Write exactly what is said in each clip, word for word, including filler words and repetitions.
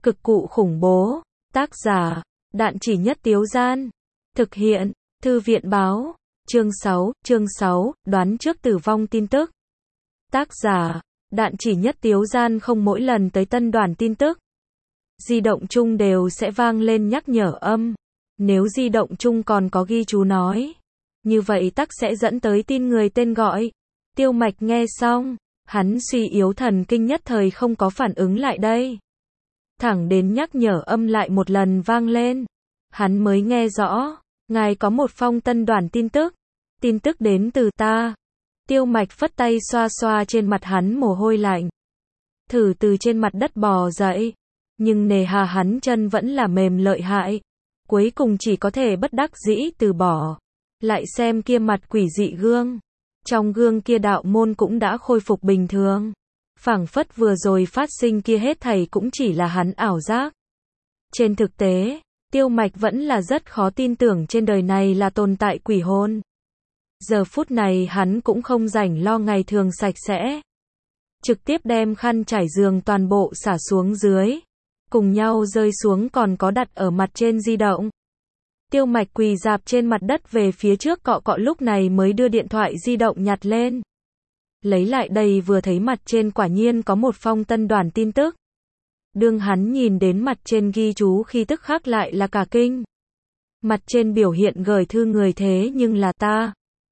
Cực cụ khủng bố. Tác giả, Đạn Chỉ Nhất Tiếu Gian. Thực hiện, Thư viện báo. Chương sáu, chương sáu, đoán trước tử vong tin tức. Tác giả, Đạn Chỉ Nhất Tiếu Gian. Không mỗi lần tới tân đoàn tin tức, di động chung đều sẽ vang lên nhắc nhở âm. Nếu di động chung còn có ghi chú nói, như vậy tắc sẽ dẫn tới tin người tên gọi. Tiêu Mạch nghe xong, hắn suy yếu thần kinh nhất thời không có phản ứng lại đây. Thẳng đến nhắc nhở âm lại một lần vang lên, hắn mới nghe rõ, ngài có một phong tân đoàn tin tức. Tin tức đến từ ta. Tiêu Mạch phất tay xoa xoa trên mặt hắn mồ hôi lạnh. Thử từ trên mặt đất bò dậy, nhưng nề hà hắn chân vẫn là mềm lợi hại. Cuối cùng chỉ có thể bất đắc dĩ từ bỏ. Lại xem kia mặt quỷ dị gương. Trong gương kia đạo môn cũng đã khôi phục bình thường. Phảng phất vừa rồi phát sinh kia hết thảy cũng chỉ là hắn ảo giác. Trên thực tế, Tiêu Mạch vẫn là rất khó tin tưởng trên đời này là tồn tại quỷ hồn. Giờ phút này hắn cũng không rảnh lo ngày thường sạch sẽ. Trực tiếp đem khăn trải giường toàn bộ xả xuống dưới. Cùng nhau rơi xuống còn có đặt ở mặt trên di động. Tiêu Mạch quỳ rạp trên mặt đất về phía trước cọ cọ lúc này mới đưa điện thoại di động nhặt lên. Lấy lại đây vừa thấy mặt trên quả nhiên có một phong tân đoàn tin tức. Đương hắn nhìn đến mặt trên ghi chú khi tức khắc lại là cả kinh. Mặt trên biểu hiện gửi thư người thế nhưng là ta.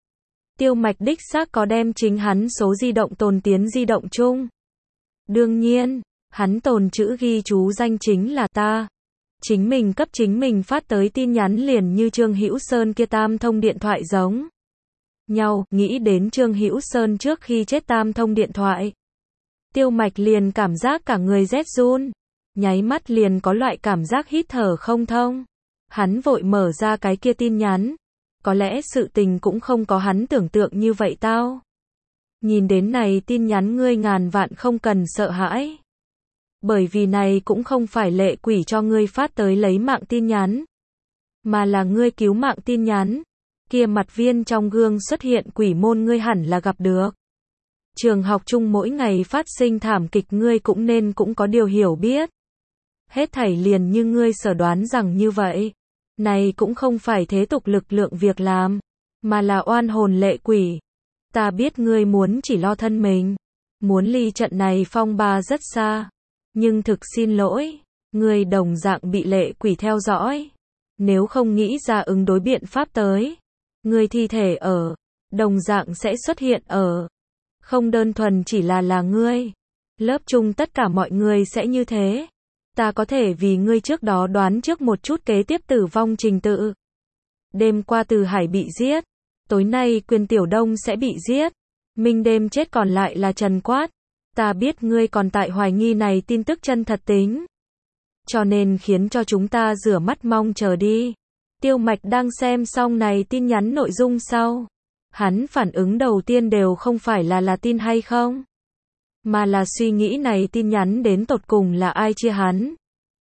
Tiêu Mạch đích xác có đem chính hắn số di động tồn tiến di động chung. Đương nhiên, hắn tồn chữ ghi chú danh chính là ta. Chính mình cấp chính mình phát tới tin nhắn liền như Trương Hữu Sơn kia tam thông điện thoại giống nhau, nghĩ đến Trương Hữu Sơn trước khi chết tam thông điện thoại. Tiêu Mạch liền cảm giác cả người rét run, nháy mắt liền có loại cảm giác hít thở không thông. Hắn vội mở ra cái kia tin nhắn. Có lẽ sự tình cũng không có hắn tưởng tượng như vậy tao. Nhìn đến này tin nhắn ngươi ngàn vạn không cần sợ hãi. Bởi vì này cũng không phải lệ quỷ cho ngươi phát tới lấy mạng tin nhắn. Mà là ngươi cứu mạng tin nhắn. Kia mặt viên trong gương xuất hiện quỷ môn ngươi hẳn là gặp được. Trường học chung mỗi ngày phát sinh thảm kịch ngươi cũng nên cũng có điều hiểu biết. Hết thảy liền như ngươi sở đoán rằng như vậy. Này cũng không phải thế tục lực lượng việc làm, mà là oan hồn lệ quỷ. Ta biết ngươi muốn chỉ lo thân mình, muốn ly trận này phong ba rất xa. Nhưng thực xin lỗi, ngươi đồng dạng bị lệ quỷ theo dõi. Nếu không nghĩ ra ứng đối biện pháp tới, ngươi thi thể ở, đồng dạng sẽ xuất hiện ở. Không đơn thuần chỉ là là ngươi. Lớp chung tất cả mọi người sẽ như thế. Ta có thể vì ngươi trước đó đoán trước một chút kế tiếp tử vong trình tự. Đêm qua Từ Hải bị giết. Tối nay Quyền Tiểu Đông sẽ bị giết. Minh đêm chết còn lại là Trần Quát. Ta biết ngươi còn tại hoài nghi này tin tức chân thật tính. Cho nên khiến cho chúng ta rửa mắt mong chờ đi. Tiêu Mạch đang xem xong này tin nhắn nội dung sau. Hắn phản ứng đầu tiên đều không phải là là tin hay không. Mà là suy nghĩ này tin nhắn đến tột cùng là ai chia hắn.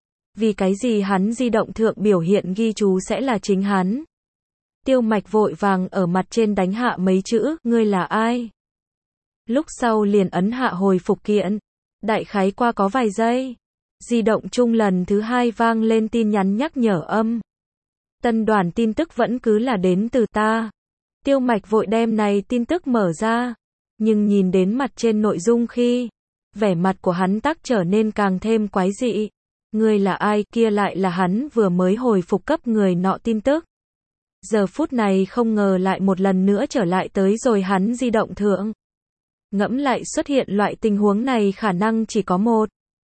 Vì cái gì hắn di động thượng biểu hiện ghi chú sẽ là chính hắn. Tiêu Mạch vội vàng ở mặt trên đánh hạ mấy chữ, ngươi là ai? Lúc sau liền ấn hạ hồi phục kiện. Đại khái qua có vài giây. Di động chung lần thứ hai vang lên tin nhắn nhắc nhở âm. Tân đoàn tin tức vẫn cứ là đến từ ta. Tiêu Mạch vội đem này tin tức mở ra. Nhưng nhìn đến mặt trên nội dung khi, vẻ mặt của hắn tắc trở nên càng thêm quái dị. Ngươi là ai kia lại là hắn vừa mới hồi phục cấp người nọ tin tức. Giờ phút này không ngờ lại một lần nữa trở lại tới rồi hắn di động thượng. Ngẫm lại xuất hiện loại tình huống này khả năng chỉ có một.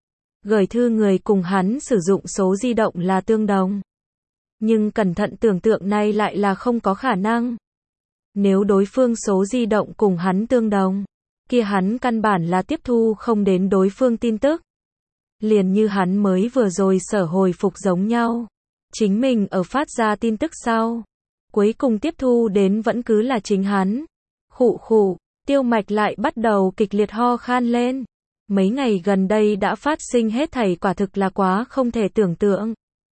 Gửi thư người cùng hắn sử dụng số di động là tương đồng. Nhưng cẩn thận tưởng tượng này lại là không có khả năng. Nếu đối phương số di động cùng hắn tương đồng, kia hắn căn bản là tiếp thu không đến đối phương tin tức. Liền như hắn mới vừa rồi sở hồi phục giống nhau. Chính mình ở phát ra tin tức sau. Cuối cùng tiếp thu đến vẫn cứ là chính hắn. Khụ khụ, Tiêu Mạch lại bắt đầu kịch liệt ho khan lên. Mấy ngày gần đây đã phát sinh hết thảy quả thực là quá không thể tưởng tượng.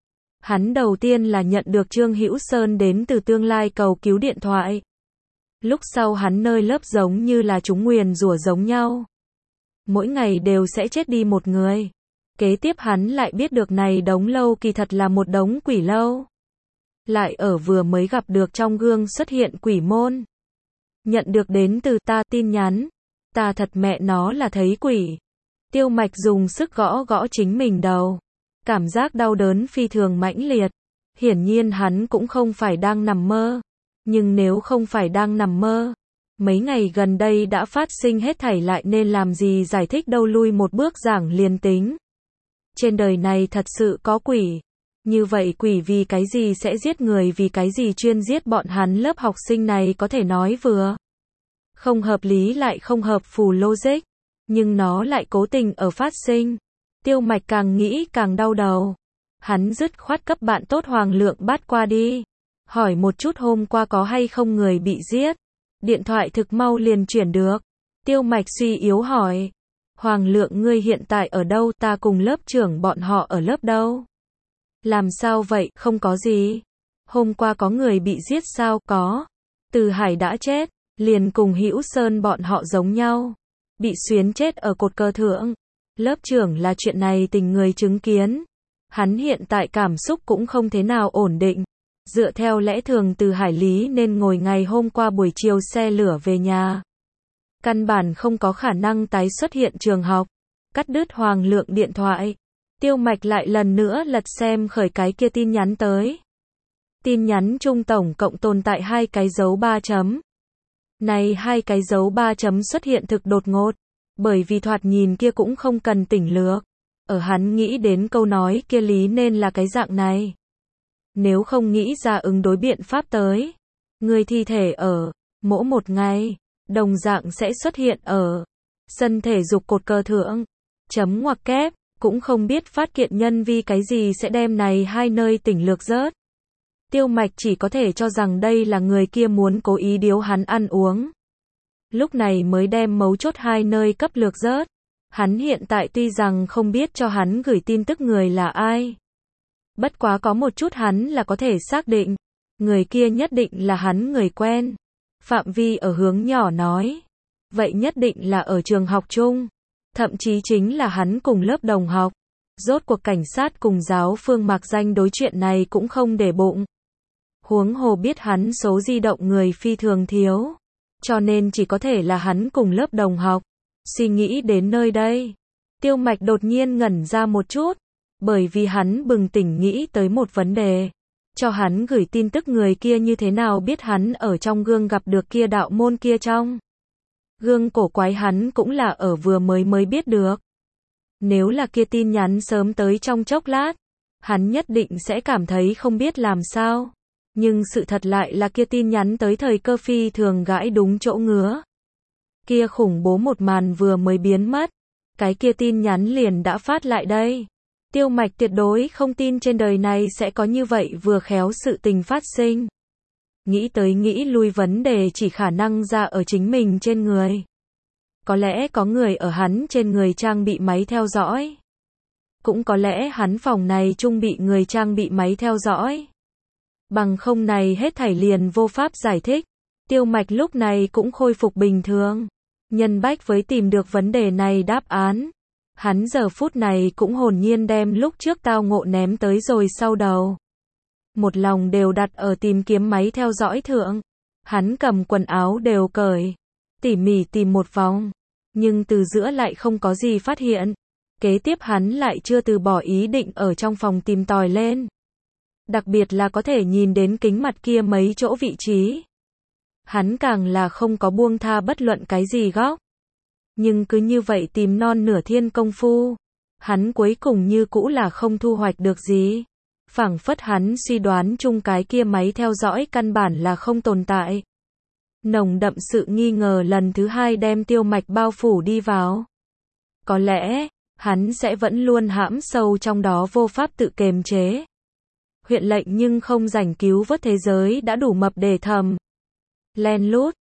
Hắn đầu tiên là nhận được Trương Hữu Sơn đến từ tương lai cầu cứu điện thoại. Lúc sau hắn nơi lớp giống như là chúng nguyền rủa giống nhau. Mỗi ngày đều sẽ chết đi một người. Kế tiếp hắn lại biết được này đống lâu kỳ thật là một đống quỷ lâu. Lại ở vừa mới gặp được trong gương xuất hiện quỷ môn. Nhận được đến từ ta tin nhắn. Ta thật mẹ nó là thấy quỷ. Tiêu Mạch dùng sức gõ gõ chính mình đầu. Cảm giác đau đớn phi thường mãnh liệt. Hiển nhiên hắn cũng không phải đang nằm mơ. Nhưng nếu không phải đang nằm mơ, mấy ngày gần đây đã phát sinh hết thảy lại nên làm gì giải thích đâu, lui một bước giảng liền tính. Trên đời này thật sự có quỷ. Như vậy quỷ vì cái gì sẽ giết người, vì cái gì chuyên giết bọn hắn lớp học sinh này, có thể nói vừa không hợp lý lại không hợp phù logic. Nhưng nó lại cố tình ở phát sinh. Tiêu Mạch càng nghĩ càng đau đầu. Hắn dứt khoát cấp bạn tốt Hoàng Lượng bắt qua đi. Hỏi một chút hôm qua có hay không người bị giết. Điện thoại thực mau liền chuyển được. Tiêu Mạch suy yếu hỏi. Hoàng Lượng ngươi hiện tại ở đâu, ta cùng lớp trưởng bọn họ ở lớp đâu. Làm sao vậy, không có gì. Hôm qua có người bị giết sao, có. Từ Hải đã chết, liền cùng Hữu Sơn bọn họ giống nhau. Bị xuyến chết ở cột cờ thượng. Lớp trưởng là chuyện này tình người chứng kiến. Hắn hiện tại cảm xúc cũng không thế nào ổn định. Dựa theo lẽ thường Từ Hải lý nên ngồi ngày hôm qua buổi chiều xe lửa về nhà. Căn bản không có khả năng tái xuất hiện trường học. Cắt đứt Hoàng Lượng điện thoại. Tiêu Mạch lại lần nữa lật xem khởi cái kia tin nhắn tới. Tin nhắn chung tổng cộng tồn tại hai cái dấu ba chấm. Này hai cái dấu ba chấm xuất hiện thực đột ngột. Bởi vì thoạt nhìn kia cũng không cần tỉnh lược. Ở hắn nghĩ đến câu nói kia lý nên là cái dạng này. Nếu không nghĩ ra ứng đối biện pháp tới. Người thi thể ở mỗi một ngày, đồng dạng sẽ xuất hiện ở sân thể dục cột cờ thượng. Chấm ngoặc kép, cũng không biết phát kiện nhân vì cái gì sẽ đem này hai nơi tỉnh lược rớt. Tiêu Mạch chỉ có thể cho rằng đây là người kia muốn cố ý điếu hắn ăn uống. Lúc này mới đem mấu chốt hai nơi cấp lược rớt. Hắn hiện tại tuy rằng không biết cho hắn gửi tin tức người là ai. Bất quá có một chút hắn là có thể xác định. Người kia nhất định là hắn người quen. Phạm vi ở hướng nhỏ nói. Vậy nhất định là ở trường học chung. Thậm chí chính là hắn cùng lớp đồng học. Rốt cuộc cảnh sát cùng giáo phương Mạc Danh đối chuyện này cũng không để bụng. Huống hồ biết hắn số di động người phi thường thiếu. Cho nên chỉ có thể là hắn cùng lớp đồng học. Suy nghĩ đến nơi đây. Tiêu Mạch đột nhiên ngẩn ra một chút. Bởi vì hắn bừng tỉnh nghĩ tới một vấn đề. Cho hắn gửi tin tức người kia như thế nào biết hắn ở trong gương gặp được kia đạo môn kia trong. Gương cổ quái hắn cũng là ở vừa mới mới biết được. Nếu là kia tin nhắn sớm tới trong chốc lát. Hắn nhất định sẽ cảm thấy không biết làm sao. Nhưng sự thật lại là kia tin nhắn tới thời cơ phi thường gãi đúng chỗ ngứa. Kia khủng bố một màn vừa mới biến mất. Cái kia tin nhắn liền đã phát lại đây. Tiêu Mạch tuyệt đối không tin trên đời này sẽ có như vậy vừa khéo sự tình phát sinh. Nghĩ tới nghĩ lui vấn đề chỉ khả năng ra ở chính mình trên người. Có lẽ có người ở hắn trên người trang bị máy theo dõi. Cũng có lẽ hắn phòng này chung bị người trang bị máy theo dõi. Bằng không này hết thảy liền vô pháp giải thích. Tiêu Mạch lúc này cũng khôi phục bình thường. Nhân bách với tìm được vấn đề này đáp án. Hắn giờ phút này cũng hồn nhiên đem lúc trước tao ngộ ném tới rồi sau đầu. Một lòng đều đặt ở tìm kiếm máy theo dõi thượng. Hắn cầm quần áo đều cởi. Tỉ mỉ tìm một vòng. Nhưng từ giữa lại không có gì phát hiện. Kế tiếp hắn lại chưa từ bỏ ý định ở trong phòng tìm tòi lên. Đặc biệt là có thể nhìn đến kính mặt kia mấy chỗ vị trí. Hắn càng là không có buông tha bất luận cái gì góc. Nhưng cứ như vậy tìm non nửa thiên công phu. Hắn cuối cùng như cũ là không thu hoạch được gì. Phảng phất hắn suy đoán chung cái kia máy theo dõi căn bản là không tồn tại. Nồng đậm sự nghi ngờ lần thứ hai đem Tiêu Mạch bao phủ đi vào. Có lẽ, hắn sẽ vẫn luôn hãm sâu trong đó vô pháp tự kềm chế. Huyện lệnh nhưng không rảnh cứu vớt thế giới đã đủ mập để thầm. Len lút,